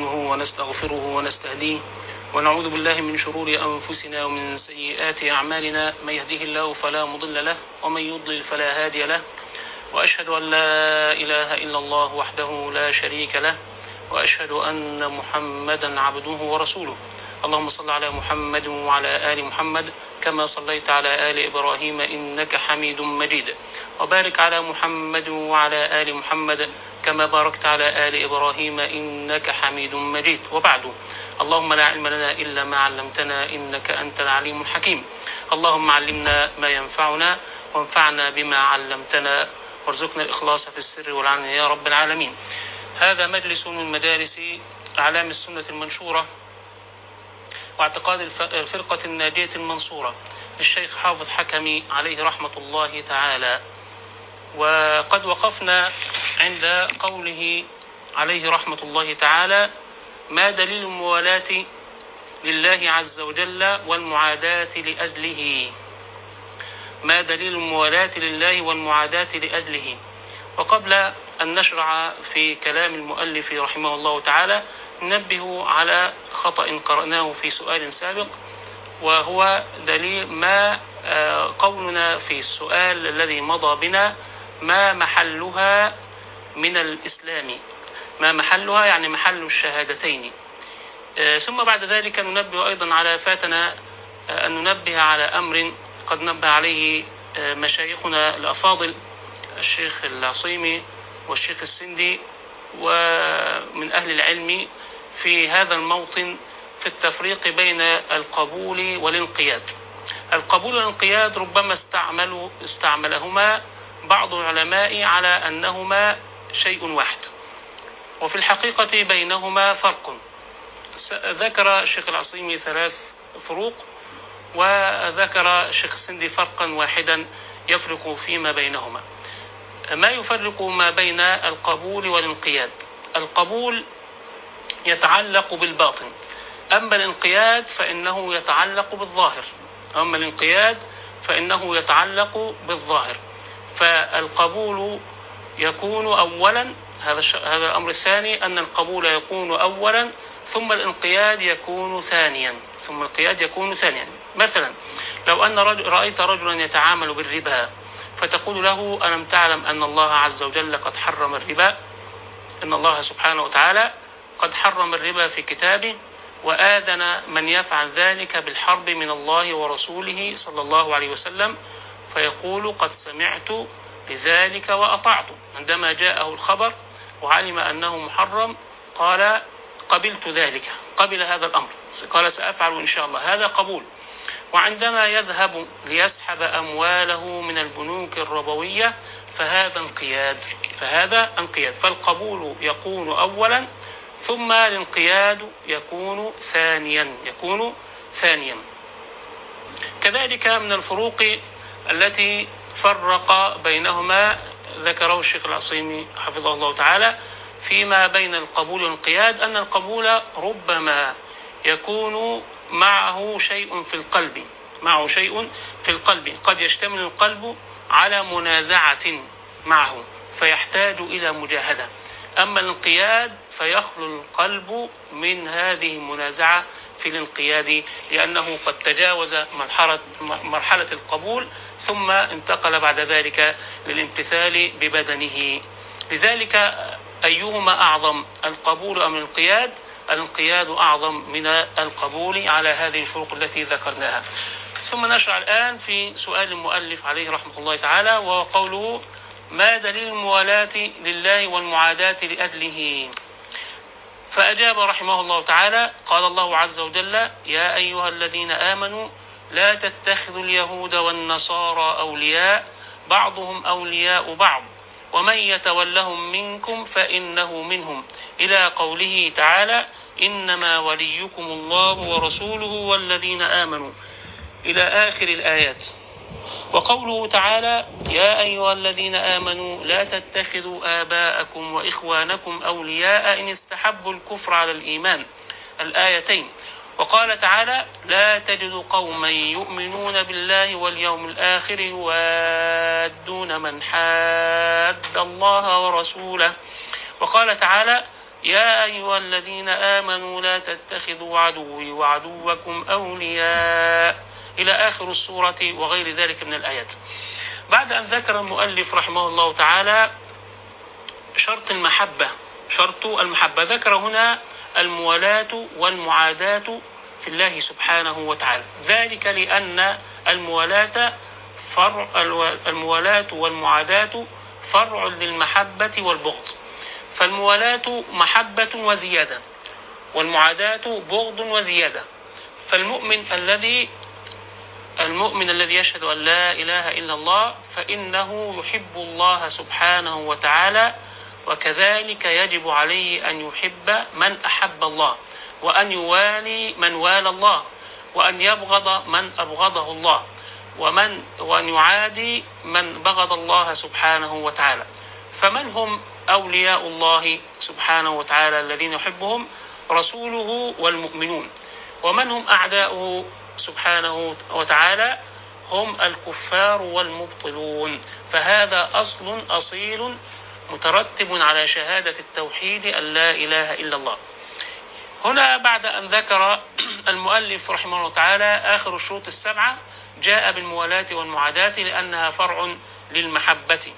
نستعينه ونستغفره ونستهديه ونعوذ بالله من شرور أنفسنا ومن سيئات أعمالنا، من يهده الله فلا مضل له ومن يضلل فلا هادي له، وأشهد أن لا إله إلا الله وحده لا شريك له، وأشهد أن محمدا عبده ورسوله. اللهم صل على محمد وعلى آل محمد كما صليت على آل إبراهيم إنك حميد مجيد، وبارك على محمد وعلى آل محمد كما باركت على آل إبراهيم إنك حميد مجيد. وبعد، اللهم لا علم لنا إلا ما علمتنا إنك أنت العليم الحكيم. اللهم علمنا ما ينفعنا وانفعنا بما علمتنا، وارزقنا الإخلاص في السر والعلن يا رب العالمين. هذا مجلس من مجالس أعلام السنة المنشورة واعتقاد الفرقة الناجية المنصورة للشيخ حافظ حكمي عليه رحمة الله تعالى. وقد وقفنا عند قوله عليه رحمة الله تعالى: ما دليل الموالاة لله عز وجل والمعاداة لأجله. ما دليل الموالاة لله والمعاداة لأجله. وقبل أن نشرع في كلام المؤلف رحمه الله تعالى ننبه على خطأ قرأناه في سؤال سابق، وهو دليل ما قولنا في السؤال الذي مضى بنا: ما محلها من الإسلام؟ ما محلها يعني محل الشهادتين. ثم بعد ذلك ننبه أيضا على فاتنا أن ننبه على أمر قد نبه عليه مشايخنا الأفاضل الشيخ العصيمي والشيخ السندي ومن أهل العلم في هذا الموطن، في التفريق بين القبول والانقياد. القبول والانقياد ربما استعملهما بعض العلماء على أنهما شيء واحد، وفي الحقيقة بينهما فرق. ذكر الشيخ العصيمي 3 فروق، وذكر الشيخ السندي فرقا واحدا يفرق فيما بينهما. ما يفرق ما بين القبول والانقياد: القبول يتعلق بالباطن، أما الانقياد فإنه يتعلق بالظاهر. فالقبول يكون أولا، هذا الأمر الثاني، أن القبول يكون أولا ثم الانقياد يكون ثانيا. مثلا لو أن رأيت رجلا يتعامل بالربا فتقول له: ألم تعلم أن الله عز وجل قد حرم الربا؟ إن الله سبحانه وتعالى قد حرم الربا في كتابه، وآذن من يفعل ذلك بالحرب من الله ورسوله صلى الله عليه وسلم، فيقول: قد سمعت بذلك وأطعت. عندما جاءه الخبر وعلم أنه محرم قال: قبلت ذلك، قبل هذا الأمر، قال: سأفعل إن شاء الله. هذا قبول. وعندما يذهب ليسحب أمواله من البنوك الربوية فهذا انقياد. فالقبول يكون أولا ثم الانقياد يكون ثانيا. كذلك من الفروق التي فرق بينهما ذكره الشيخ العصيمي حفظه الله تعالى فيما بين القبول والانقياد: أن القبول ربما يكون معه شيء في القلب، قد يشتمل القلب على منازعة معه فيحتاج إلى مجاهدة. أما الانقياد فيخلو القلب من هذه المنازعة في الانقياد، لأنه قد تجاوز مرحلة القبول ثم انتقل بعد ذلك للامتثال ببدنه. لذلك أيهما أعظم، القبول أم الانقياد؟ الانقياد أعظم من القبول على هذه الفروق التي ذكرناها. ثم نشرع الآن في سؤال المؤلف عليه رحمة الله تعالى، وهو قوله: ما دليل الموالاة لله والمعاداة لأجله؟ فأجاب رحمه الله تعالى: قال الله عز وجل: يا أيها الذين آمنوا لا تتخذوا اليهود والنصارى أولياء بعضهم أولياء بعض ومن يتولهم منكم فإنه منهم، إلى قوله تعالى: إنما وليكم الله ورسوله والذين آمنوا، إلى آخر الآيات. وقوله تعالى: يا أيها الذين آمنوا لا تتخذوا آباءكم وإخوانكم أولياء إن استحبوا الكفر على الإيمان، الآيتين. وقال تعالى: لا تجد قوما يؤمنون بالله واليوم الآخر يوادون من حاد الله ورسوله. وقال تعالى: يا أيها الذين آمنوا لا تتخذوا عدوي وعدوكم أولياء إلى آخر السورة وغير ذلك من الآيات. بعد أن ذكر المؤلف رحمه الله تعالى شرط المحبة ذكر هنا الموالاة والمعاداة في الله سبحانه وتعالى، ذلك لأن الموالاة والمعاداة فرع للمحبة والبغض، فالموالاة محبة وزيادة، والمعاداة بغض وزيادة. فالمؤمن الذي يشهد أن لا إله إلا الله فإنه يحب الله سبحانه وتعالى، وكذلك يجب عليه أن يحب من أحب الله، وأن يوالي من والى الله، وأن يبغض من أبغضه الله، وأن يعادي من بغض الله سبحانه وتعالى. فمن هم أولياء الله سبحانه وتعالى الذين يحبهم؟ رسوله والمؤمنون. ومن هم أعداؤه سبحانه وتعالى؟ هم الكفار والمبطلون. فهذا أصيل مترتب على شهادة التوحيد أن لا إله إلا الله. هنا بعد أن ذكر المؤلف رحمه الله تعالى آخر الشروط السبعة، جاء بالموالاة والمعاداة لأنها فرع للمحبة،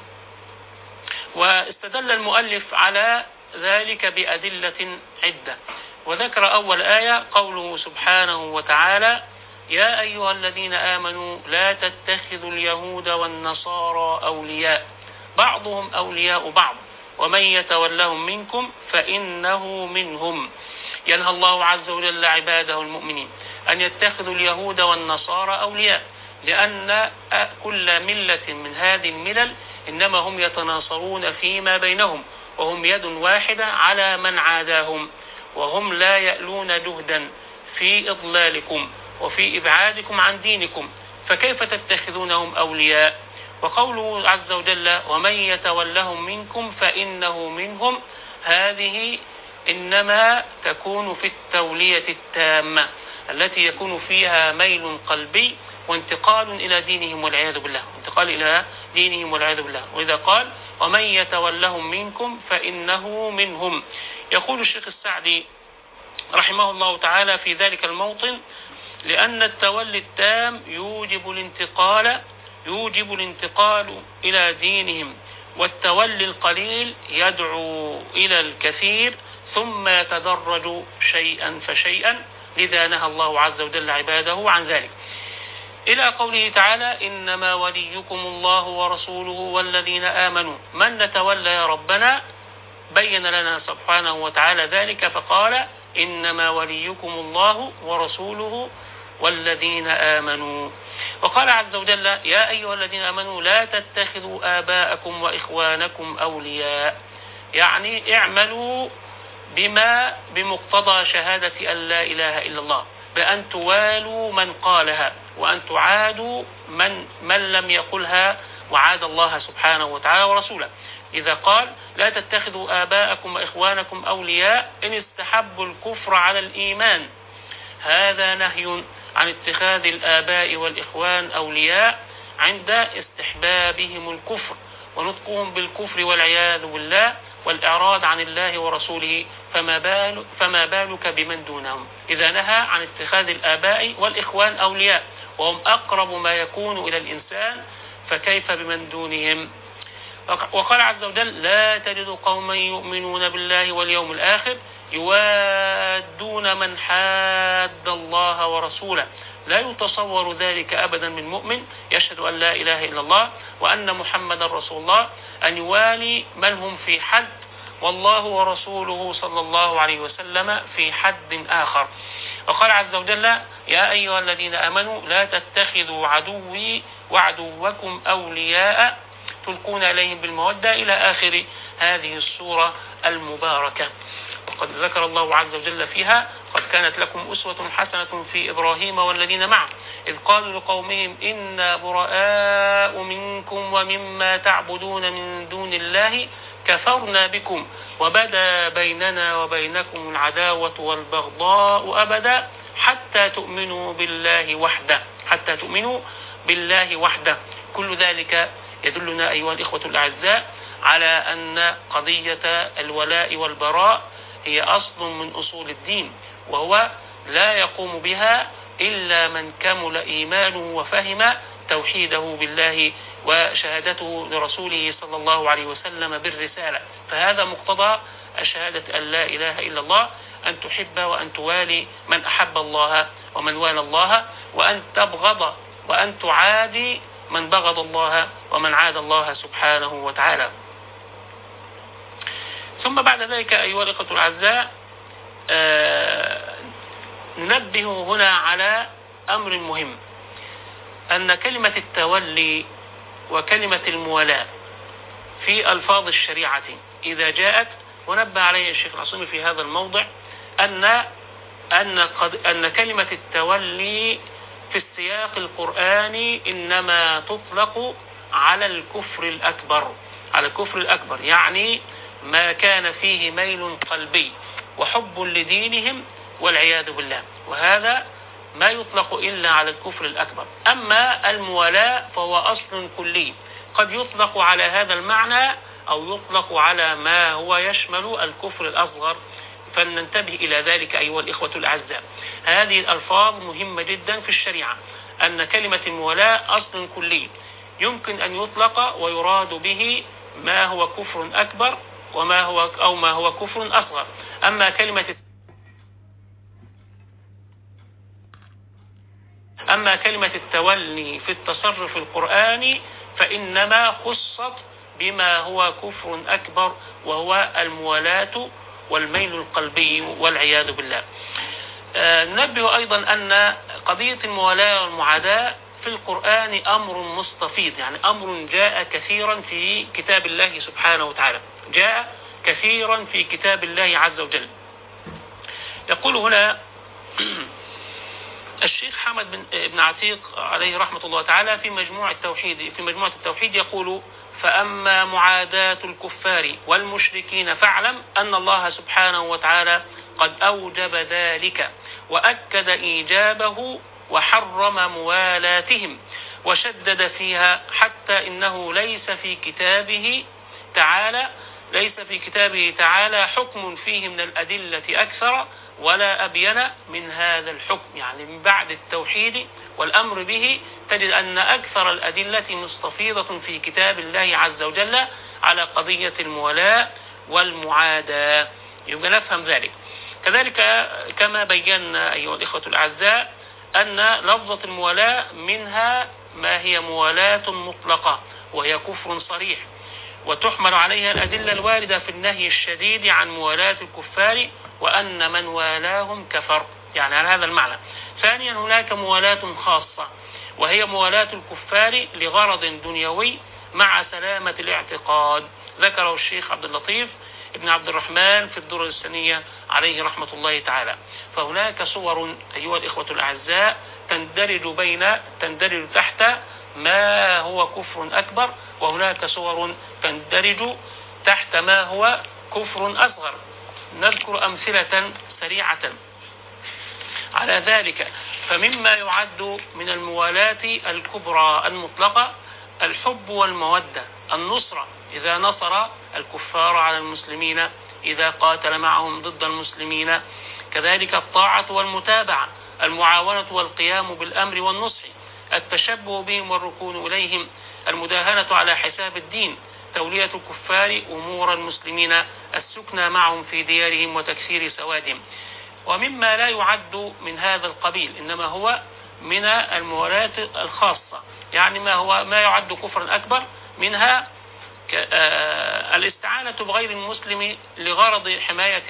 واستدل المؤلف على ذلك بأدلة عدة. وذكر أول آية قوله سبحانه وتعالى: يا أيها الذين آمنوا لا تتخذوا اليهود والنصارى أولياء بعضهم أولياء بعض ومن يتولهم منكم فإنه منهم. ينهى الله عز وجل عباده المؤمنين أن يتخذوا اليهود والنصارى أولياء، لأن كل ملة من هذه الملل إنما هم يتناصرون فيما بينهم، وهم يد واحدة على من عاداهم، وهم لا يألون جهدا في إضلالكم وفي إبعادكم عن دينكم، فكيف تتخذونهم أولياء؟ وقوله عز وجل: ومن يتولهم منكم فإنه منهم، هذه إنما تكون في التولية التامة التي يكون فيها ميل قلبي وانتقال إلى دينهم والعياذ بالله، وإذا قال: ومن يتولهم منكم فإنه منهم. يقول الشيخ السعدي رحمه الله تعالى في ذلك الموطن: لأن التولي التام يوجب الانتقال إلى دينهم، والتولي القليل يدعو إلى الكثير ثم يتدرج شيئا فشيئا، لذا نهى الله عز وجل عباده عن ذلك، إلى قوله تعالى: إنما وليكم الله ورسوله والذين آمنوا. من نتولى يا ربنا؟ بين لنا سبحانه وتعالى ذلك فقال: إنما وليكم الله ورسوله والذين آمنوا. وقال عز وجل: يا أيها الذين آمنوا لا تتخذوا آباءكم وإخوانكم أولياء، يعني اعملوا بمقتضى شهادة أن لا إله إلا الله، بأن توالوا من قالها وأن تعادوا من لم يقلها وعاد الله سبحانه وتعالى ورسوله. إذا قال: لا تتخذوا آباءكم وإخوانكم أولياء إن استحبوا الكفر على الإيمان، هذا نهي عن اتخاذ الآباء والإخوان أولياء عند استحبابهم الكفر ونطقهم بالكفر والعياذ بالله والإعراض عن الله ورسوله، فما بالك بمن دونهم إذا نهى عن اتخاذ الآباء والإخوان أولياء وهم أقرب ما يكون إلى الإنسان، فكيف بمن دونهم؟ وقال عز وجل: لا تجد قوما يؤمنون بالله واليوم الآخر يوادون من حاد الله ورسوله. لا يتصور ذلك أبدا من مؤمن يشهد أن لا إله إلا الله وأن محمد رسول الله أن يوالي من هم في حد والله ورسوله صلى الله عليه وسلم في حد آخر. وقال عز وجل: يا أيها الذين آمنوا لا تتخذوا عدوي وعدوكم أولياء تلقون إليهم بالمودة، إلى آخر هذه السورة المباركة. وقد ذكر الله عز وجل فيها: قد كانت لكم أسوة حسنة في إبراهيم والذين معه إذ قالوا لقومهم إنا براء منكم ومما تعبدون من دون الله كفرنا بكم وبدا بيننا وبينكم العداوة والبغضاء أبدا حتى تؤمنوا بالله وحده. كل ذلك يدلنا أيها الإخوة الأعزاء على أن قضية الولاء والبراء هي أصل من أصول الدين، وهو لا يقوم بها إلا من كمل إيمانه وفهم توحيده بالله وشهادته لرسوله صلى الله عليه وسلم بالرسالة. فهذا مقتضى شهادة أن لا إله إلا الله، أن تحب وأن توالي من أحب الله ومن والى الله، وأن تبغض وأن تعادي من بغض الله ومن عاد الله سبحانه وتعالى. ثم بعد ذلك أيها الإخوة الأعزاء، ننبه هنا على أمر مهم، أن كلمة التولي وكلمة الموالاة في ألفاظ الشريعة إذا جاءت، ونبه عليه الشيخ العصيمي في هذا الموضع أن كلمة التولي في السياق القرآني إنما تطلق على الكفر الأكبر، على الكفر الأكبر، يعني ما كان فيه ميل قلبي وحب لدينهم والعياذ بالله، وهذا ما يطلق إلا على الكفر الأكبر. أما الموالاة فهو أصل كلي، قد يطلق على هذا المعنى أو يطلق على ما هو يشمل الكفر الأصغر، فلننتبه إلى ذلك أيها الإخوة الأعزاء. هذه الألفاظ مهمة جدا في الشريعة، أن كلمة الموالاة أصل كلي يمكن أن يطلق ويراد به ما هو كفر أكبر وما هو كفر أصغر. أما كلمة التولي في التصرف القرآني فإنما خصت بما هو كفر أكبر، وهو الموالاة والميل القلبي والعياذ بالله. ننبه أيضا أن قضية الموالاة والمعاداة في القرآن أمر مستفيض، يعني أمر جاء كثيرا في كتاب الله سبحانه وتعالى، جاء كثيرا في كتاب الله عز وجل. يقول هنا الشيخ حمد بن عتيق عليه رحمة الله تعالى في مجموعة التوحيد يقول: فأما معاداة الكفار والمشركين فاعلم أن الله سبحانه وتعالى قد أوجب ذلك وأكد إيجابه وحرم موالاتهم وشدد فيها، حتى إنه ليس في كتابه تعالى حكم فيه من الأدلة أكثر ولا أبين من هذا الحكم. يعني من بعد التوحيد والأمر به تجد أن أكثر الأدلة مستفيضة في كتاب الله عز وجل على قضية المولاة والمعاداة. يبقى نفهم ذلك. كذلك كما بينا أيها الإخوة الأعزاء أن لفظة المولاة منها ما هي موالاة مطلقة وهي كفر صريح، وتحمل عليها الأدلة الواردة في النهي الشديد عن موالاة الكفار وأن من والاهم كفر، يعني على هذا المعنى. ثانيا هناك موالاة خاصة وهي موالاة الكفار لغرض دنيوي مع سلامة الاعتقاد، ذكره الشيخ عبد اللطيف ابن عبد الرحمن في الدرر السنية عليه رحمة الله تعالى. فهناك صور أيها الإخوة الأعزاء تندرج تحت ما هو كفر أكبر، وهناك صور تندرج تحت ما هو كفر أصغر. نذكر أمثلة سريعة على ذلك. فمما يعد من الموالاة الكبرى المطلقة الحب والمودة، النصرة إذا نصر الكفار على المسلمين، إذا قاتل معهم ضد المسلمين، كذلك الطاعة والمتابعة، المعاونة والقيام بالأمر والنصح، التشبه بهم والركون إليهم، المداهنة على حساب الدين، تولية الكفار أمور المسلمين، السكنى معهم في ديارهم وتكسير سوادهم. ومما لا يعد من هذا القبيل إنما هو من الموالاة الخاصة، يعني ما يعد كفرا أكبر، منها الاستعانة بغير المسلم لغرض حماية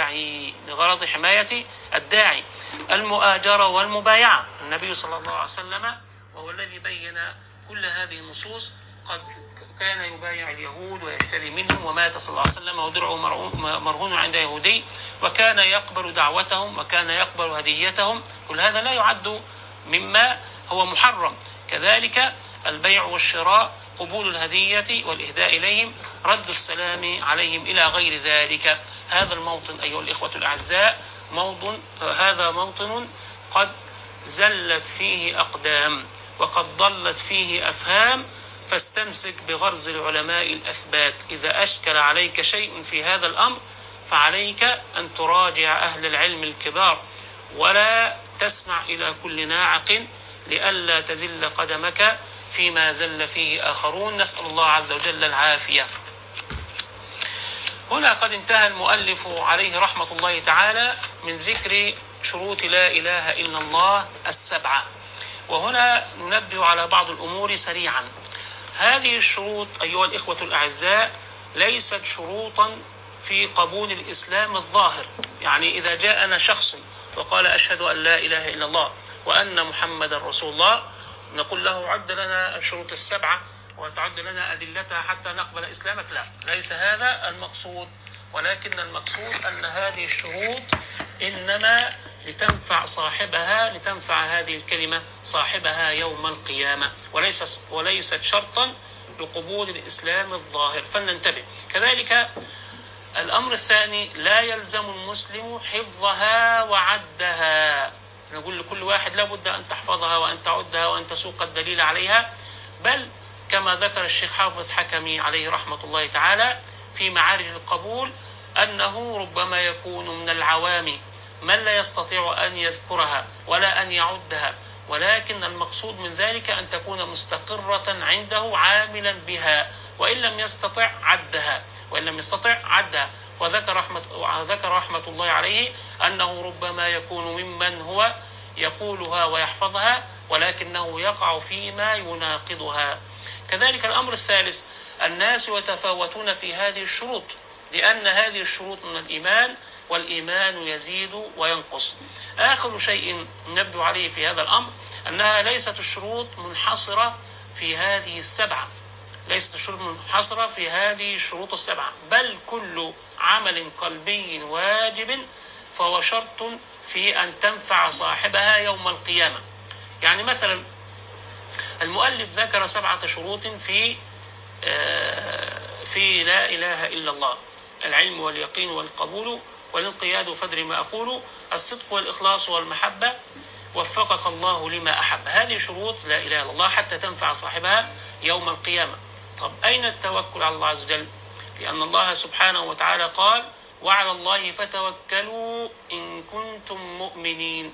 الداعي، المؤاجرة والمبايعة. النبي صلى الله عليه وسلم وهو الذي بين كل هذه النصوص قد كان يبايع اليهود ويشتري منهم، ومات صلى الله عليه وسلم ودرعه مرهون عند يهودي، وكان يقبل دعوتهم وكان يقبل هديتهم. كل هذا لا يعد مما هو محرم. كذلك البيع والشراء، قبول الهدية والإهداء إليهم، رد السلام عليهم، إلى غير ذلك. هذا الموطن أيها الإخوة الأعزاء هذا موطن قد زلت فيه أقدام وقد ضلت فيه أفهام، فاستمسك بغرز العلماء الأثبات. إذا أشكل عليك شيء في هذا الأمر فعليك أن تراجع أهل العلم الكبار ولا تسمع إلى كل ناعق لئلا تزل قدمك فيما زل فيه آخرون. نسأل الله عز وجل العافية. هنا قد انتهى المؤلف عليه رحمة الله تعالى من ذكر شروط لا إله إلا الله السبعة، وهنا ننبه على بعض الأمور سريعا. هذه الشروط أيها الإخوة الأعزاء ليست شروطا في قبول الإسلام الظاهر، يعني إذا جاءنا شخص وقال أشهد أن لا إله إلا الله وأن محمد رسول الله نقول له عد لنا الشروط السبعة وتعد لنا أدلتها حتى نقبل إسلامك. لا، ليس هذا المقصود، ولكن المقصود أن هذه الشروط إنما لتنفع صاحبها، لتنفع هذه الكلمة صاحبها يوم القيامة، وليست شرطا لقبول الإسلام الظاهر، فلننتبه. كذلك الأمر الثاني، لا يلزم المسلم حفظها وعدها. نقول لكل واحد لابد أن تحفظها وأن تعدها وأن تسوق الدليل عليها، بل كما ذكر الشيخ حافظ حكمي عليه رحمة الله تعالى في معارج القبول أنه ربما يكون من العوام من لا يستطيع أن يذكرها ولا أن يعدها، ولكن المقصود من ذلك أن تكون مستقرة عنده عاملا بها، وإن لم يستطع عدها. وذكر رحمة الله عليه أنه ربما يكون ممن هو يقولها ويحفظها ولكنه يقع فيما يناقضها. كذلك الأمر الثالث، الناس يتفاوتون في هذه الشروط، لأن هذه الشروط من الإيمان، والإيمان يزيد وينقص. آخر شيء نبدو عليه في هذا الأمر أنها ليست الشروط منحصرة في هذه السبعة، السبعة، بل كل عمل قلبي واجب فهو شرط في أن تنفع صاحبها يوم القيامة. يعني مثلا المؤلف ذكر 7 شروط في لا إله إلا الله: العلم واليقين والقبول والانقياد فدر ما أقول، الصدق والإخلاص والمحبة، وفقك الله لما أحب. هذه شروط لا إله إلا الله حتى تنفع صاحبها يوم القيامة. طب أين التوكل على الله عز وجل؟ لأن الله سبحانه وتعالى قال: وعلى الله فتوكلوا إن كنتم مؤمنين.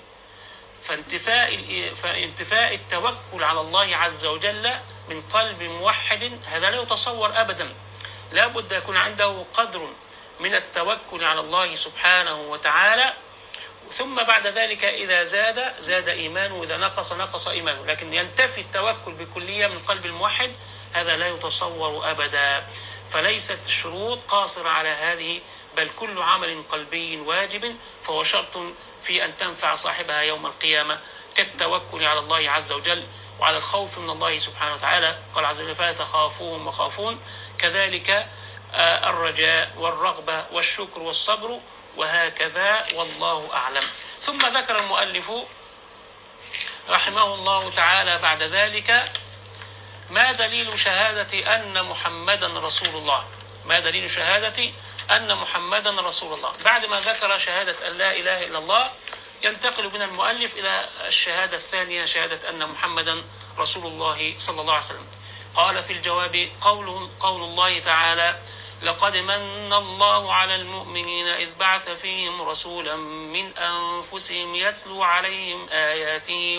فانتفاء التوكل على الله عز وجل من قلب موحد هذا لا يتصور أبدا. لا بد يكون عنده قدر من التوكل على الله سبحانه وتعالى، ثم بعد ذلك إذا زاد إيمانه، وإذا نقص إيمانه، لكن ينتفي التوكل بكلية من قلب الموحد هذا لا يتصور أبدا. فليست الشروط قاصرة على هذه، بل كل عمل قلبي واجب فهو شرط في أن تنفع صاحبها يوم القيامة، كالتوكل على الله عز وجل وعلى الخوف من الله سبحانه وتعالى. قال عز وجل: فلا تخافوهم وخافون. كذلك الرجاء والرغبة والشكر والصبر، وهكذا، والله أعلم. ثم ذكر المؤلف رحمه الله تعالى بعد ذلك ما دليل شهادة أن محمدا رسول الله. بعد ما ذكر شهادة أن لا إله إلا الله ينتقل بنا المؤلف إلى الشهادة الثانية، شهادة أن محمدا رسول الله صلى الله عليه وسلم. قال في الجواب: قول الله تعالى: لقد من الله على المؤمنين إذ بعث فيهم رسولا من أنفسهم يتلو عليهم آياته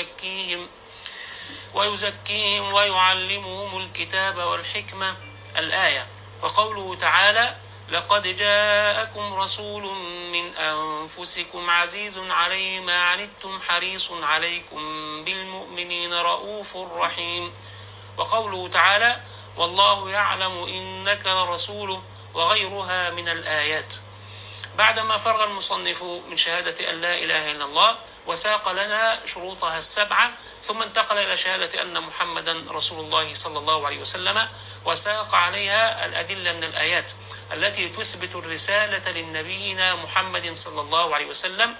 ويزكيهم ويعلمهم الكتاب والحكمة، الآية. وقوله تعالى: لقد جاءكم رسول من أنفسكم عزيز عليه ما عنتم حريص عليكم بالمؤمنين رؤوف رحيم. وقوله تعالى: والله يعلم إنك لرسوله، وغيرها من الآيات. بعدما فرغ المصنف من شهادة أن لا إله إلا الله وساق لنا شروطها السبعة، ثم انتقل إلى شهادة أن محمدا رسول الله صلى الله عليه وسلم، وساق عليها الأدلة من الآيات التي تثبت الرسالة لنبينا محمد صلى الله عليه وسلم،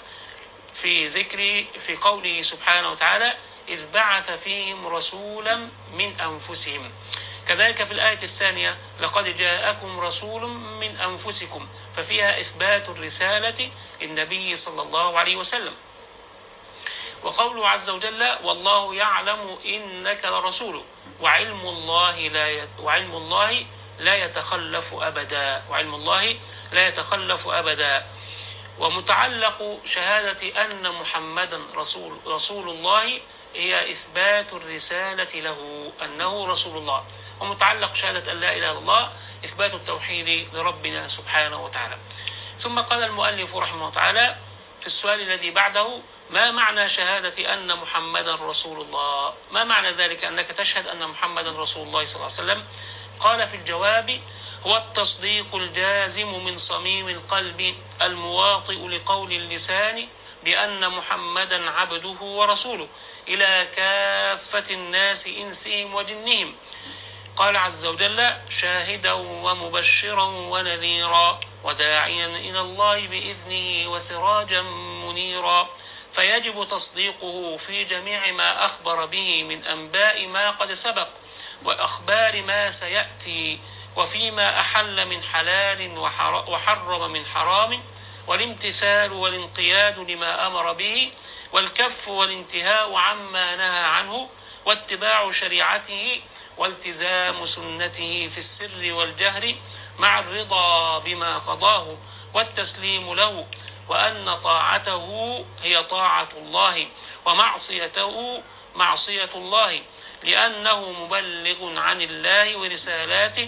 في قوله سبحانه وتعالى: إذ بعث فيهم رسولا من أنفسهم. كذلك في الآية الثانية: لقد جاءكم رسول من أنفسكم، ففيها إثبات الرسالة للنبي صلى الله عليه وسلم. وقوله عز وجل: والله يعلم إنك لرسوله، وعلم الله لا يتخلف أبدا. وعلم الله لا يتخلف أبدا. ومتعلق شهادة أن محمدا رسول الله هي إثبات الرسالة له أنه رسول الله، ومتعلق شهادة أن لا إله إلا الله إثبات التوحيد لربنا سبحانه وتعالى. ثم قال المؤلف رحمه الله تعالى في السؤال الذي بعده: ما معنى شهادة أن محمدا رسول الله؟ ما معنى ذلك أنك تشهد أن محمدا رسول الله صلى الله عليه وسلم؟ قال في الجواب: هو التصديق الجازم من صميم القلب المواطئ لقول اللسان بأن محمدا عبده ورسوله إلى كافة الناس إنسهم وجنهم. قال عز وجل: شاهدا ومبشرا ونذيرا وداعيا إلى الله بإذنه وسراجا منيرا. فيجب تصديقه في جميع ما أخبر به من أنباء ما قد سبق وأخبار ما سيأتي، وفيما أحل من حلال وحرم من حرام، والامتثال والانقياد لما أمر به، والكف والانتهاء عما نهى عنه، واتباع شريعته، والتزام سنته في السر والجهر مع الرضا بما قضاه والتسليم له، وأن طاعته هي طاعة الله ومعصيته معصية الله، لأنه مبلغ عن الله ورسالاته،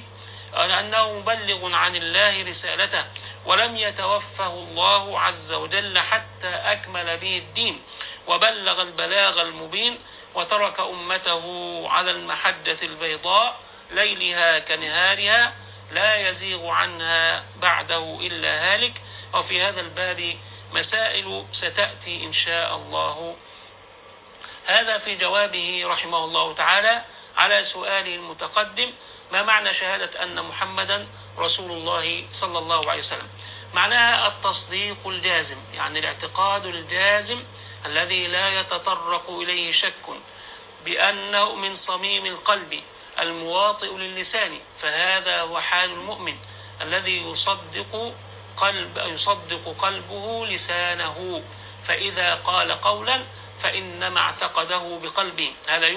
رسالته، ولم يتوفه الله عز وجل حتى أكمل به الدين وبلغ البلاغ المبين، وترك أمته على المحجة البيضاء ليلها كنهارها لا يزيغ عنها بعده إلا هالك. وفي هذا الباب مسائل ستأتي إن شاء الله. هذا في جوابه رحمه الله تعالى على سؤاله المتقدم: ما معنى شهادة أن محمدا رسول الله صلى الله عليه وسلم؟ معناها التصديق الجازم، يعني الاعتقاد الجازم الذي لا يتطرق إليه شك، بأنه من صميم القلب المواطئ للسان. فهذا هو حال المؤمن الذي يصدق قلبه لسانه، فإذا قال قولا فإنما اعتقده بقلبه. هذا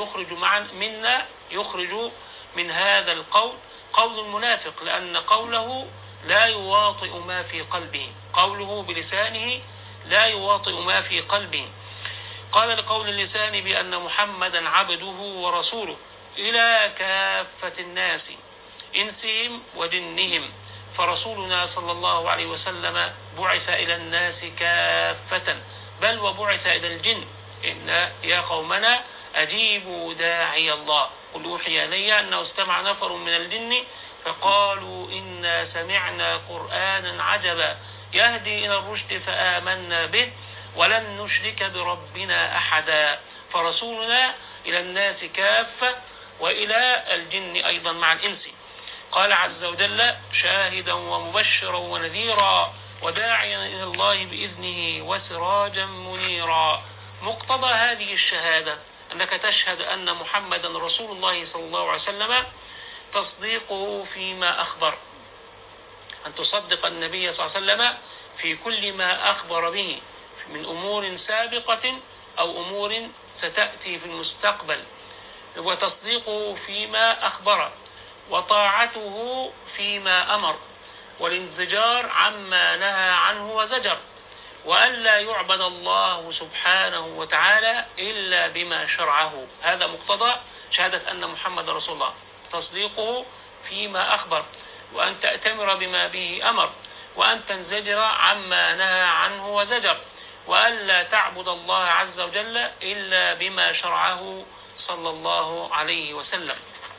يخرج من هذا القول قول المنافق، لأن قوله لا يواطئ ما في قلبه، قوله بلسانه لا يواطئ ما في قلبه. قال: لقول اللسان بأن محمدا عبده ورسوله إلى كافة الناس إنسهم وجنهم. فرسولنا صلى الله عليه وسلم بعث إلى الناس كافة، بل وبعث إلى الجن. إن يا قومنا أجيبوا داعي الله، قل أوحي إلي أنه استمع نفر من الجن فقالوا إنا سمعنا قرآنا عجبا يهدي إلى الرشد فآمنا به ولن نشرك بربنا أحدا. فرسولنا إلى الناس كافة وإلى الجن أيضا مع الإنس. قال عز وجل: شاهدا ومبشرا ونذيرا وداعيا إلى الله بإذنه وسراجا منيرا. مقتضى هذه الشهادة أنك تشهد أن محمدا رسول الله صلى الله عليه وسلم تصديقه فيما أخبر، أن تصدق النبي صلى الله عليه وسلم في كل ما أخبر به من أمور سابقة أو أمور ستأتي في المستقبل، وتصديقه فيما أخبر، وطاعته فيما أمر، والانزجار عما نهى عنه وزجر، وأن لا يعبد الله سبحانه وتعالى إلا بما شرعه. هذا مقتضى شهادة أن محمد رسول الله، تصديقه فيما أخبر، وأن تأتمر بما به أمر، وأن تنزجر عما نهى عنه وزجر، وأن لا تعبد الله عز وجل إلا بما شرعه صلى الله عليه وسلم.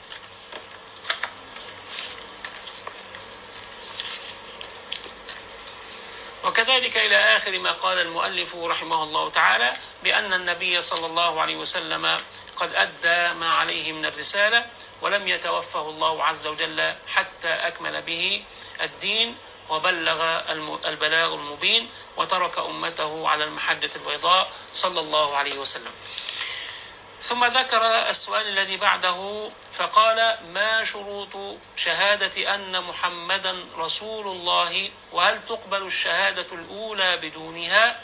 وكذلك إلى آخر ما قال المؤلف رحمه الله تعالى بأن النبي صلى الله عليه وسلم قد أدى ما عليه من الرسالة، ولم يتوفه الله عز وجل حتى أكمل به الدين وبلغ البلاغ المبين، وترك أمته على المحجة البيضاء صلى الله عليه وسلم. ثم ذكر السؤال الذي بعده فقال: ما شروط شهادة أن محمدا رسول الله، وهل تقبل الشهادة الأولى بدونها؟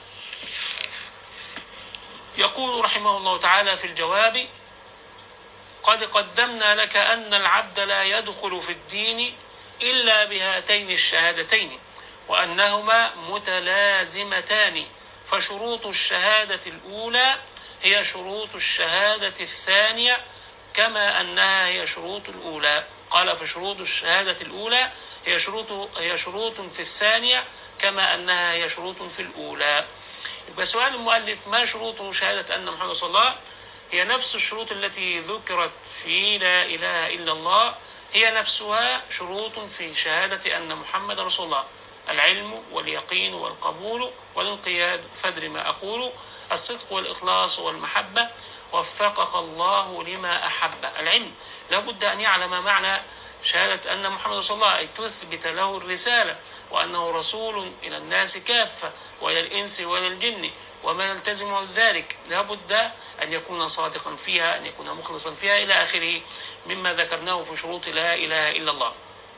يقول رحمه الله تعالى في الجواب: قد قدمنا لك أن العبد لا يدخل في الدين إلا بهاتين الشهادتين، وأنهما متلازمتان، فشروط الشهادة الأولى هي شروط الشهادة الثانية كما أنها هي شروط الأولى. قال فشروط الشهادة الأولى هي شروط في الثانية كما أنها هي شروط في الأولى. يبقى سؤال المؤلف: ما شروط شهادة أن محمد رسول الله؟ هي نفس الشروط التي ذكرت في لا إله إلا الله، هي نفسها شروط في شهادة أن محمد رسول الله: العلم واليقين والقبول والانقياد، فادر ما أقول، الصدق والإخلاص والمحبة، وفقك الله لما أحب. العلم لابد أن يعلم معنى شهادة أن محمد رسول الله، أي تثبت له الرسالة وأنه رسول إلى الناس كافة وإلى الإنس وإلى الجن، وما يلتزم ذلك لابد أن يكون صادقا فيها، أن يكون مخلصا فيها، إلى آخره مما ذكرناه في شروط لا إله إلا الله.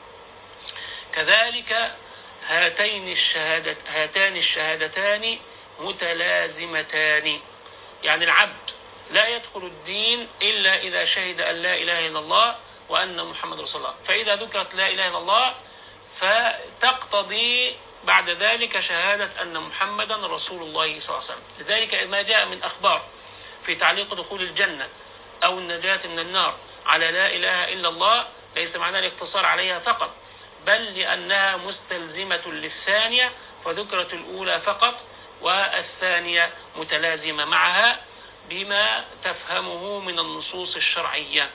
كذلك هاتان الشهادتان متلازمتان، يعني العبد لا يدخل الدين إلا إذا شهد أن لا إله إلا الله وأن محمد رسول الله. فإذا ذكرت لا إله إلا الله فتقتضي بعد ذلك شهادة أن محمدا رسول الله صلى الله عليه وسلم. لذلك ما جاء من أخبار في تعليق دخول الجنة أو النجاة من النار على لا إله إلا الله ليس معناه الاقتصار عليها فقط، بل لأنها مستلزمة للثانية، فذكرت الأولى فقط والثانية متلازمة معها بما تفهمه من النصوص الشرعية.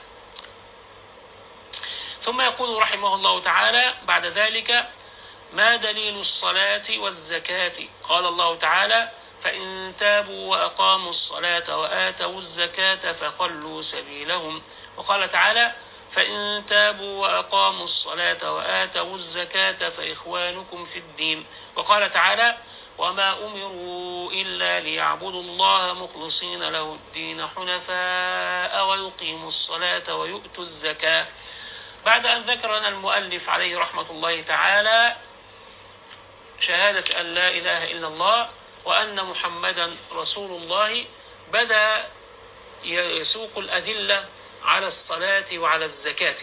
ثم يقول رحمه الله تعالى بعد ذلك: ما دليل الصلاة والزكاة؟ قال الله تعالى: فإن تابوا وأقاموا الصلاة وآتوا الزكاة فخلوا سبيلهم. وقال تعالى: فإن تابوا وأقاموا الصلاة وآتوا الزكاة فإخوانكم في الدين. وقال تعالى: وما أمروا إلا ليعبدوا الله مخلصين له الدين حنفاء ويقيموا الصلاة ويؤتوا الزكاة. بعد أن ذكرنا المؤلف عليه رحمة الله تعالى شهادة أن لا إله إلا الله وأن محمدا رسول الله، بدأ يسوق الأدلة على الصلاة وعلى الزكاة.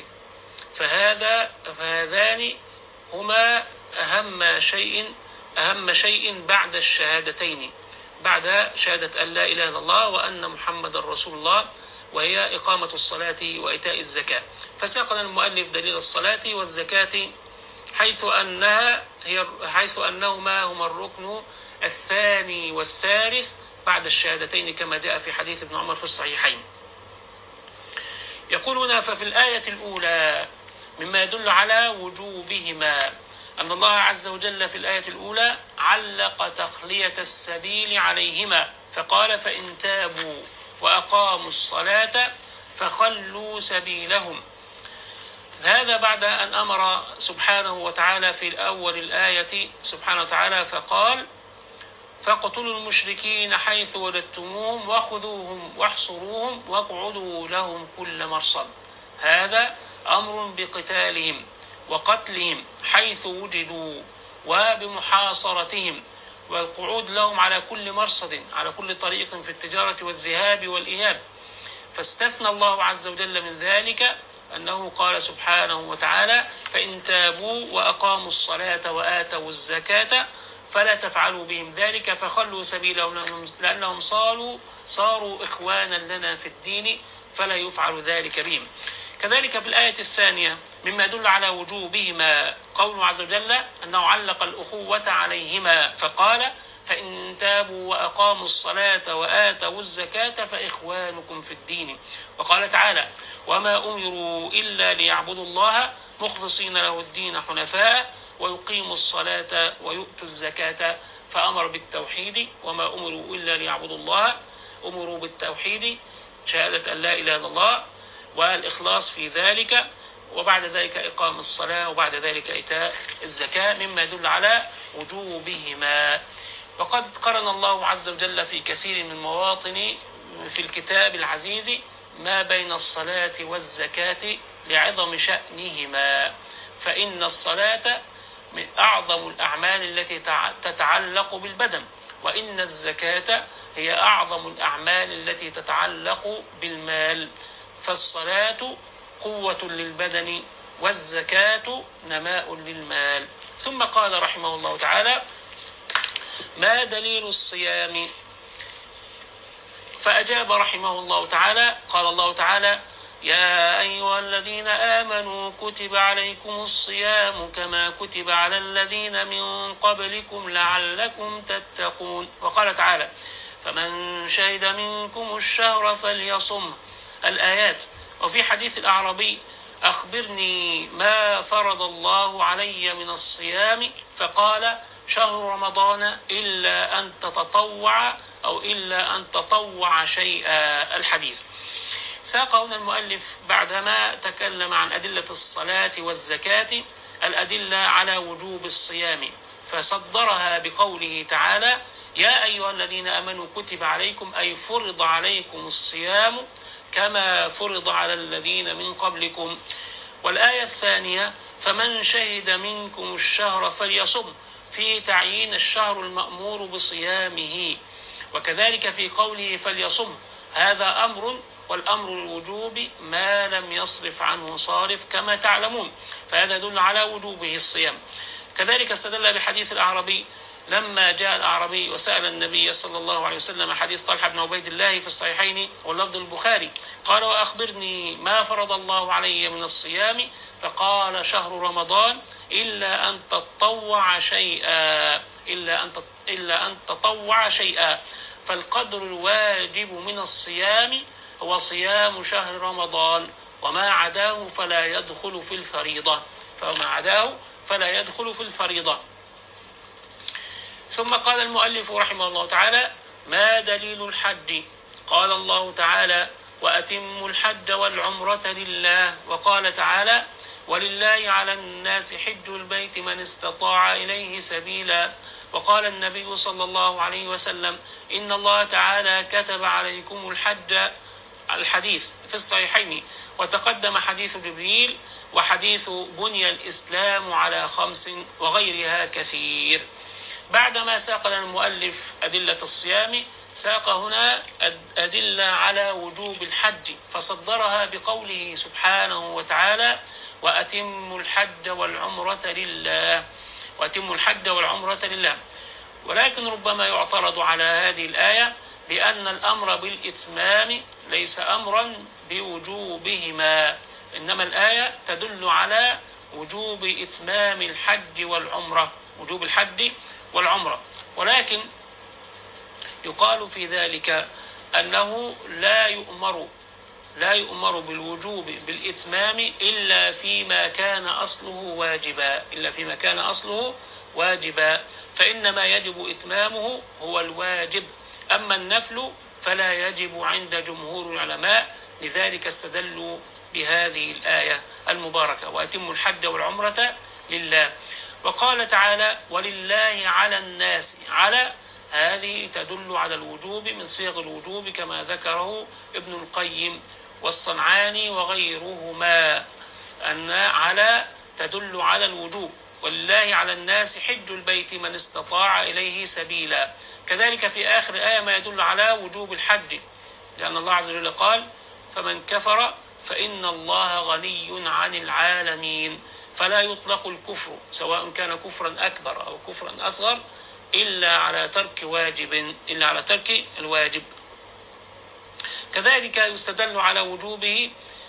فهذان هما أهم شيء بعد الشهادتين، بعد شهادة أن لا إله إلا الله وأن محمد رسول الله، وهي إقامة الصلاة وإيتاء الزكاة. فساقنا المؤلف دليل الصلاة والزكاة حيث أنهما هما الركن الثاني والثالث بعد الشهادتين كما جاء في حديث ابن عمر في الصحيحين. يقولون: ففي الآية الأولى مما يدل على وجوبهما أن الله عز وجل في الآية الأولى علق تخلية السبيل عليهما، فقال: فإن تابوا وأقاموا الصلاة فخلوا سبيلهم. هذا بعد أن أمر سبحانه وتعالى في أول الآية سبحانه وتعالى فقال: فاقتلوا المشركين حيث وجدتموهم وخذوهم واحصروهم واقعدوا لهم كل مرصد. هذا أمر بقتالهم وقتلهم حيث وجدوا وبمحاصرتهم والقعود لهم على كل مرصد، على كل طريق في التجارة والذهاب والإياب. فاستثنى الله عز وجل من ذلك أنه قال سبحانه وتعالى: فإن تابوا وأقاموا الصلاة وآتوا الزكاة فلا تفعلوا بهم ذلك فخلوا سبيلهم لأنهم صاروا إخوانا لنا في الدين فلا يفعل ذلك بهم. كذلك في الآية الثانية مما يدل على وجوبهما قوله عز وجل أنه علق الأخوة عليهما فقال: فإن تابوا وأقاموا الصلاة وآتوا الزكاة فإخوانكم في الدين. وقال تعالى: وما أمروا إلا ليعبدوا الله مخلصين له الدين حنفاء ويقيموا الصلاة ويؤتوا الزكاة. فأمر بالتوحيد، وما أمروا إلا ليعبدوا الله، أمروا بالتوحيد شهادة أن لا إله إلا الله والإخلاص في ذلك، وبعد ذلك إقام الصلاة، وبعد ذلك إيتاء الزكاة، مما يدل على وجوبهما. وقد قرن الله عز وجل في كثير من مواطن في الكتاب العزيز ما بين الصلاة والزكاة لعظم شأنهما، فإن الصلاة من أعظم الأعمال التي تتعلق بالبدن، وإن الزكاة هي أعظم الأعمال التي تتعلق بالمال. فالصلاة قوة للبدن والزكاة نماء للمال. ثم قال رحمه الله تعالى: ما دليل الصيام؟ فأجاب رحمه الله تعالى: قال الله تعالى: يا أيها الذين آمنوا كتب عليكم الصيام كما كتب على الذين من قبلكم لعلكم تتقون. وقال تعالى: فمن شهد منكم الشهر فليصم. الآيات. وفي حديث الأعرابي: أخبرني ما فرض الله علي من الصيام، فقال: شهر رمضان إلا أن تتطوع أو إلا أن تطوع شيئا. الحديث. ساق هنا المؤلف بعدما تكلم عن أدلة الصلاة والزكاة الأدلة على وجوب الصيام، فصدرها بقوله تعالى: يا أيها الذين آمنوا كتب عليكم، أي فرض عليكم الصيام كما فرض على الذين من قبلكم. والآية الثانية: فمن شهد منكم الشهر فليصم، في تعيين الشهر المأمور بصيامه. وكذلك في قوله فليصم، هذا أمر، والأمر الوجوب ما لم يصرف عنه صارف كما تعلمون، فهذا يدل على وجوبه الصيام. كذلك استدل بحديث الأعرابي لما جاء الأعرابي وسأل النبي صلى الله عليه وسلم، حديث طلحة بن عبيد الله في الصحيحين واللفظ البخاري، قال: وأخبرني ما فرض الله علي من الصيام، فقال: شهر رمضان إلا أن تطوع شيئا، إلا أن تطوع شيئا. فالقدر الواجب من الصيام هو صيام شهر رمضان، وما عداه فلا يدخل في الفريضة، ثم قال المؤلف رحمه الله تعالى: ما دليل الحج؟ قال الله تعالى: وأتموا الحج والعمرة لله. وقال تعالى: ولله على الناس حج البيت من استطاع إليه سبيلا. وقال النبي صلى الله عليه وسلم: إن الله تعالى كتب عليكم الحج. الحديث في الصحيحين. وتقدم حديث جبريل وحديث بني الإسلام على 5 وغيرها كثير. بعدما ساق لنا المؤلف أدلة الصيام، ساق هنا أدلة على وجوب الحج، فصدرها بقوله سبحانه وتعالى: وأتموا الحج والعمرة لله. وأتموا الحج والعمرة لله. ولكن ربما يعترض على هذه الآية بأن الأمر بالإتمام ليس أمرا بوجوبهما، إنما الآية تدل على وجوب إتمام الحج والعمرة، وجوب الحج والعمرة. ولكن يقال في ذلك أنه لا يؤمر بالوجوب بالإتمام إلا فيما كان أصله واجبا، فإنما يجب إتمامه هو الواجب، أما النفل فلا يجب عند جمهور العلماء. لذلك استدلوا بهذه الآية المباركة: وأتموا الحج والعمرة لله. وقال تعالى: ولله على الناس. على هذه تدل على الوجوب من صيغ الوجوب كما ذكره ابن القيم والصنعاني وغيرهما، أن على تدل على الوجوب. ولله على الناس حج البيت من استطاع إليه سبيلا. كذلك في آخر آية ما يدل على وجوب الحج، لأن الله عز وجل قال: فمن كفر فإن الله غني عن العالمين. فلا يطلق الكفر سواء كان كفرا أكبر أو كفرا أصغر إلا على ترك الواجب. كذلك يستدل على وجوبه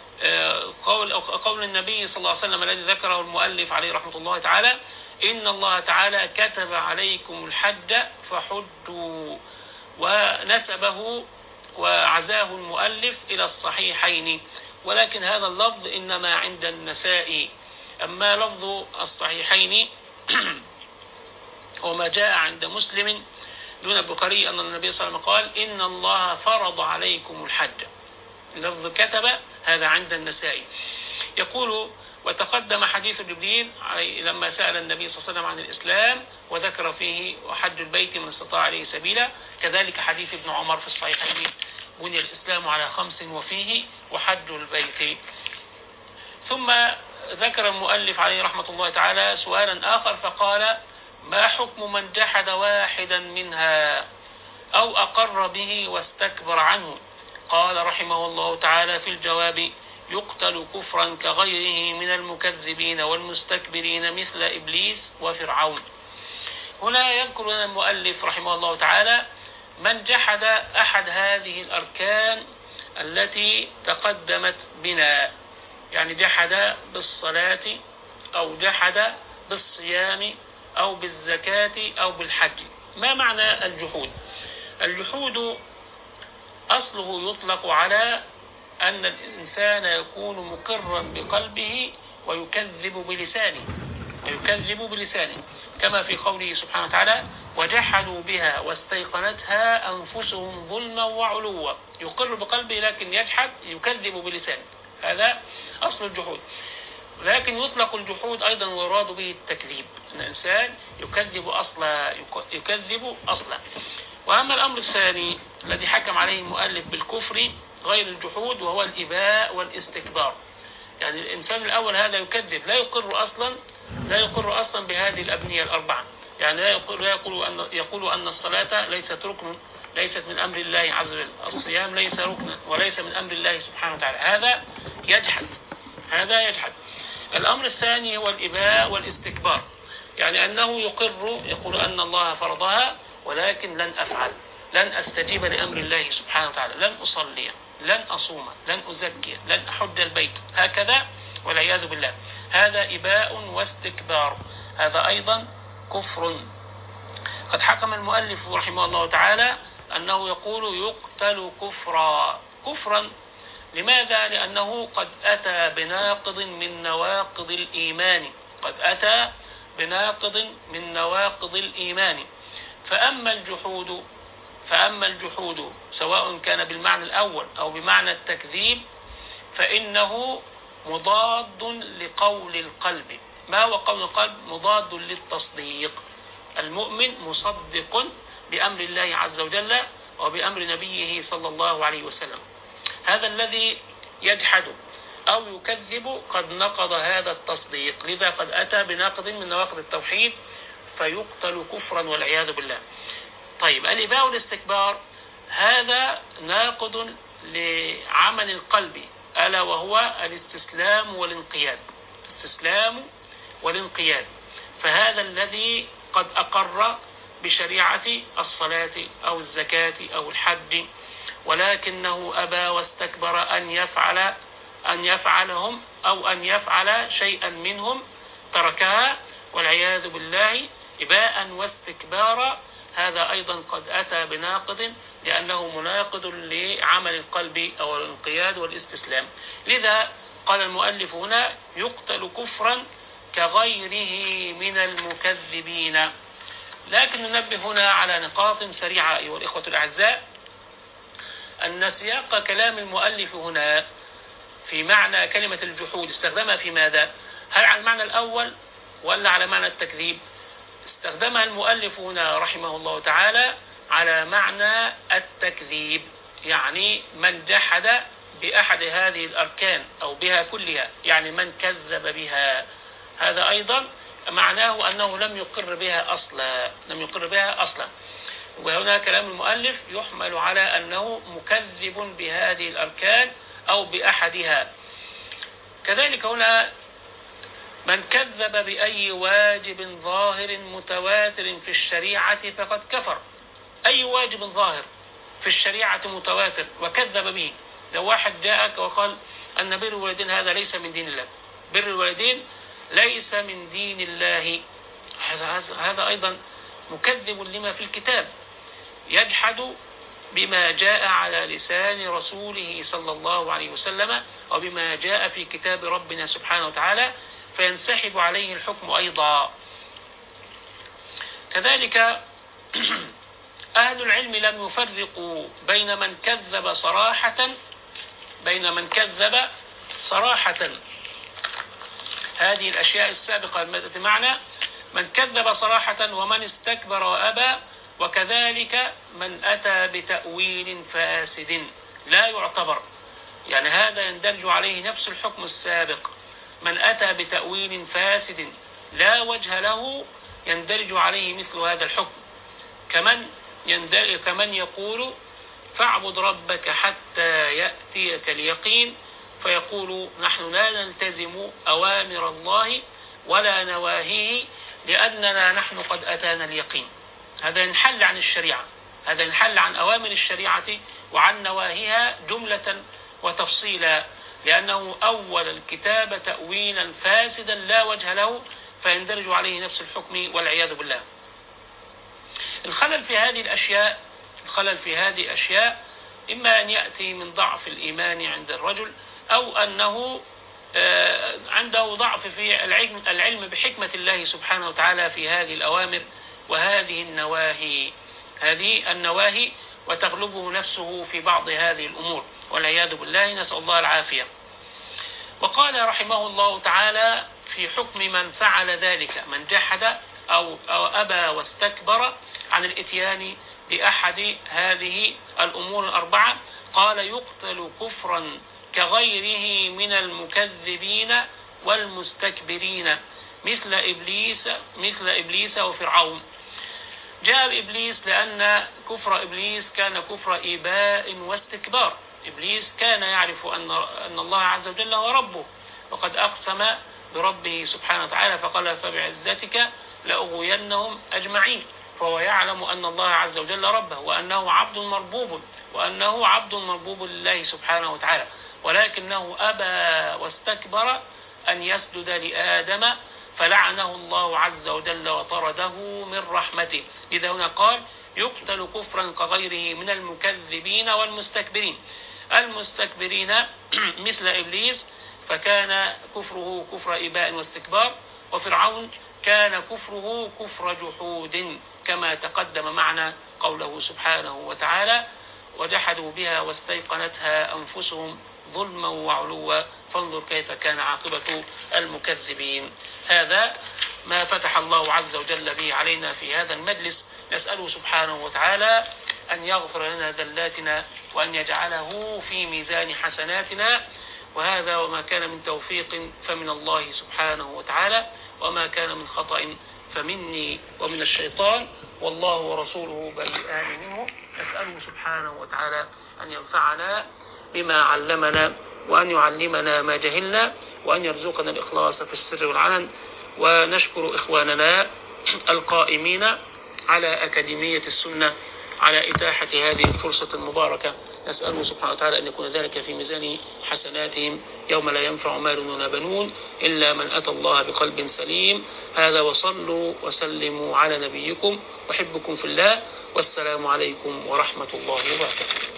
قول النبي صلى الله عليه وسلم الذي ذكره المؤلف عليه رحمة الله تعالى: إن الله تعالى كتب عليكم الحج فحجوا. ونسبه وعزاه المؤلف إلى الصحيحين، ولكن هذا اللفظ إنما عند النسائي. أما لفظ الصحيحين وما جاء عند مسلم دون البخاري أن النبي صلى الله عليه وسلم قال: إن الله فرض عليكم الحج. لفظ كتب هذا عند النسائي. يقول: وتقدم حديث جبريل لما سأل النبي صلى الله عليه وسلم عن الإسلام وذكر فيه وحج البيت من استطاع إليه سبيلا. كذلك حديث ابن عمر في الصحيحين: بني الإسلام على 5 وفيه وحج البيت. ثم ذكر المؤلف عليه رحمة الله تعالى سؤالا آخر فقال: ما حكم من جحد واحدا منها أو أقر به واستكبر عنه؟ قال رحمه الله تعالى في الجواب: يقتل كفرا كغيره من المكذبين والمستكبرين مثل إبليس وفرعون. هنا يذكر لنا المؤلف رحمه الله تعالى من جحد أحد هذه الأركان التي تقدمت بنا، يعني جحد بالصلاة أو جحد بالصيام أو بالزكاة أو بالحج. ما معنى الجحود؟ الجحود أصله يطلق على أن الإنسان يكون مقرا بقلبه ويكذب بلسانه كما في قوله سبحانه وتعالى وجحدوا بها واستيقنتها أنفسهم ظلما وعلوا. يقر بقلبه لكن يجحد، يكذب بلسانه، هذا أصل الجحود. لكن يطلق الجحود أيضا ويراد به التكذيب، أن الإنسان يكذب أصلا. وأما الأمر الثاني الذي حكم عليه المؤلف بالكفر غير الجحود وهو الإباء والاستكبار. يعني الإنسان الأول هذا يكذب، لا يقر أصلا بهذه الأبنية الأربعة، يعني لا يقول أن الصلاة ليست من أمر الله عز وجل، الصيام ليس ركنا وليس من أمر الله سبحانه وتعالى، هذا يجحد. الأمر الثاني هو الإباء والاستكبار، يعني أنه يقول أن الله فرضها ولكن لن أفعل، لن أستجيب لأمر الله سبحانه وتعالى، لن أصلي، لن أصوم، لن أزكي، لن أحج البيت، هكذا والعياذ بالله. هذا إباء واستكبار، هذا أيضا كفر. قد حكم المؤلف رحمه الله تعالى أنه يقول يقتل كفرا. لماذا؟ لأنه قد أتى بناقض من نواقض الإيمان. فأما الجحود سواء كان بالمعنى الأول أو بمعنى التكذيب فإنه مضاد لقول القلب. ما هو قول القلب؟ مضاد للتصديق. المؤمن مصدق بأمر الله عز وجل وبأمر نبيه صلى الله عليه وسلم. هذا الذي يجحد أو يكذب قد نقض هذا التصديق، لذا قد أتى بناقض من نواقض التوحيد فيقتل كفرا والعياذ بالله. طيب، الإباء والاستكبار هذا ناقض لعمل القلب، ألا وهو الاستسلام والانقياد. فهذا الذي قد أقر بشريعة الصلاة أو الزكاة أو الحج، ولكنه أبى واستكبر أن يفعلهم أو أن يفعل شيئا منهم، تركها والعياذ بالله إباء واستكبارا. هذا أيضا قد أتى بناقض لأنه مناقض لعمل القلب أو الانقياد والاستسلام. لذا قال المؤلف هنا يقتل كفرا كغيره من المكذبين. لكن ننبه هنا على نقاط سريعة أيها الإخوة الأعزاء، أن سياق كلام المؤلف هنا في معنى كلمة الجحود استخدمها في ماذا؟ هل على المعنى الأول ولا على معنى التكذيب؟ استخدمها المؤلف هنا رحمه الله تعالى على معنى التكذيب، يعني من جحد بأحد هذه الأركان أو بها كلها، يعني من كذب بها. هذا أيضا معناه أنه لم يقر بها أصلا. وهنا كلام المؤلف يحمل على أنه مكذب بهذه الأركان أو بأحدها. كذلك هنا من كذب بأي واجب ظاهر متواتر في الشريعة فقد كفر. أي واجب ظاهر في الشريعة متواتر وكذب به. لو واحد جاءك وقال أن بر الوالدين هذا ليس من دين الله، بر الوالدين ليس من دين الله، هذا أيضا مكذب لما في الكتاب، يجحد بما جاء على لسان رسوله صلى الله عليه وسلم وبما جاء في كتاب ربنا سبحانه وتعالى، فينسحب عليه الحكم أيضا. كذلك أهل العلم لم يفرقوا بين من كذب صراحة هذه الأشياء السابقة التي معنا، من كذب صراحة ومن استكبر وأبى، وكذلك من أتى بتأويل فاسد لا يعتبر، يعني هذا يندرج عليه نفس الحكم السابق. من أتى بتأويل فاسد لا وجه له يندرج عليه مثل هذا الحكم، كمن يقول فاعبد ربك حتى يأتيك اليقين، فيقول نحن لا نلتزم أوامر الله ولا نواهيه لأننا نحن قد أتانا اليقين. هذا ينحل عن الشريعة، هذا ينحل عن أوامر الشريعة وعن نواهيها جملة وتفصيلا، لأنه أول الكتاب تأويلا فاسدا لا وجه له، فيندرج عليه نفس الحكم والعياذ بالله. الخلل في هذه الأشياء إما أن يأتي من ضعف الإيمان عند الرجل، أو أنه عنده ضعف في العلم بحكمة الله سبحانه وتعالى في هذه الأوامر وهذه النواهي، وتغلبه نفسه في بعض هذه الأمور والعياذ بالله، نسأل الله العافية. وقال رحمه الله تعالى في حكم من فعل ذلك، من جحد أو أبى واستكبر عن الإتيان بأحد هذه الأمور الأربعة، قال يقتل كفرا كغيره من المكذبين والمستكبرين مثل إبليس وفرعون. جاء بإبليس لأن كفر إبليس كان كفر إيباء واستكبار. إبليس كان يعرف أن الله عز وجل هو ربه، وقد أقسم بربه سبحانه وتعالى فقال فبعزتك لأغوينهم أجمعين، فهو يعلم أن الله عز وجل ربه، وأنه عبد مربوب لله سبحانه وتعالى، ولكنه أبى واستكبر أن يسجد لآدم فلعنه الله عز وجل وطرده من رحمته. إذا هنا قال يقتل كفرا كغيره من المكذبين والمستكبرين. المستكبرين مثل إبليس فكان كفره كفر إباء واستكبار، وفرعون كان كفره كفر جحود، كما تقدم معنا قوله سبحانه وتعالى وجحدوا بها واستيقنتها أنفسهم ظلما وعلوا فانظر كيف كان عاقبة المكذبين. هذا ما فتح الله عز وجل به علينا في هذا المجلس، نسأله سبحانه وتعالى أن يغفر لنا ذلاتنا وأن يجعله في ميزان حسناتنا. وهذا وما كان من توفيق فمن الله سبحانه وتعالى، وما كان من خطأ فمني ومن الشيطان، والله ورسوله بريئان منه. نسأله سبحانه وتعالى أن ينفعنا بما علمنا، وأن يعلمنا ما جهلنا، وأن يرزقنا الإخلاص في السر والعلن. ونشكر إخواننا القائمين على أكاديمية السنة على إتاحة هذه الفرصة المباركة، نسأله سبحانه وتعالى أن يكون ذلك في ميزان حسناتهم يوم لا ينفع مال ولا بنون إلا من أتى الله بقلب سليم. هذا وصلوا وسلموا على نبيكم، أحبكم في الله، والسلام عليكم ورحمة الله وبركاته.